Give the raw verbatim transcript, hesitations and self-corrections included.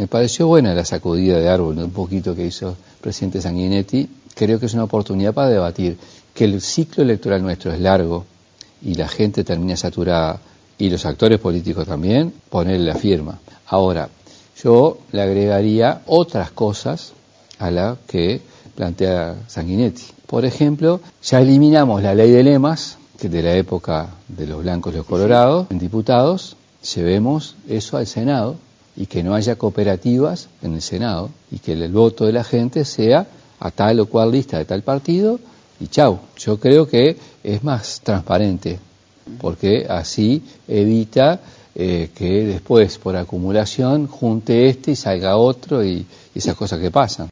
Me pareció buena la sacudida de árbol, un poquito que hizo el presidente Sanguinetti. Creo que es una oportunidad para debatir que el ciclo electoral nuestro es largo y la gente termina saturada, y los actores políticos también, ponerle la firma. Ahora, yo le agregaría otras cosas a la que plantea Sanguinetti. Por ejemplo, ya eliminamos la ley de lemas, que de la época de los blancos y los colorados, en diputados, llevemos eso al Senado y que no haya cooperativas en el Senado y que el voto de la gente sea a tal o cual lista de tal partido y chau. Yo creo que es más transparente porque así evita eh, que después por acumulación junte este y salga otro y, y esas cosas que pasan.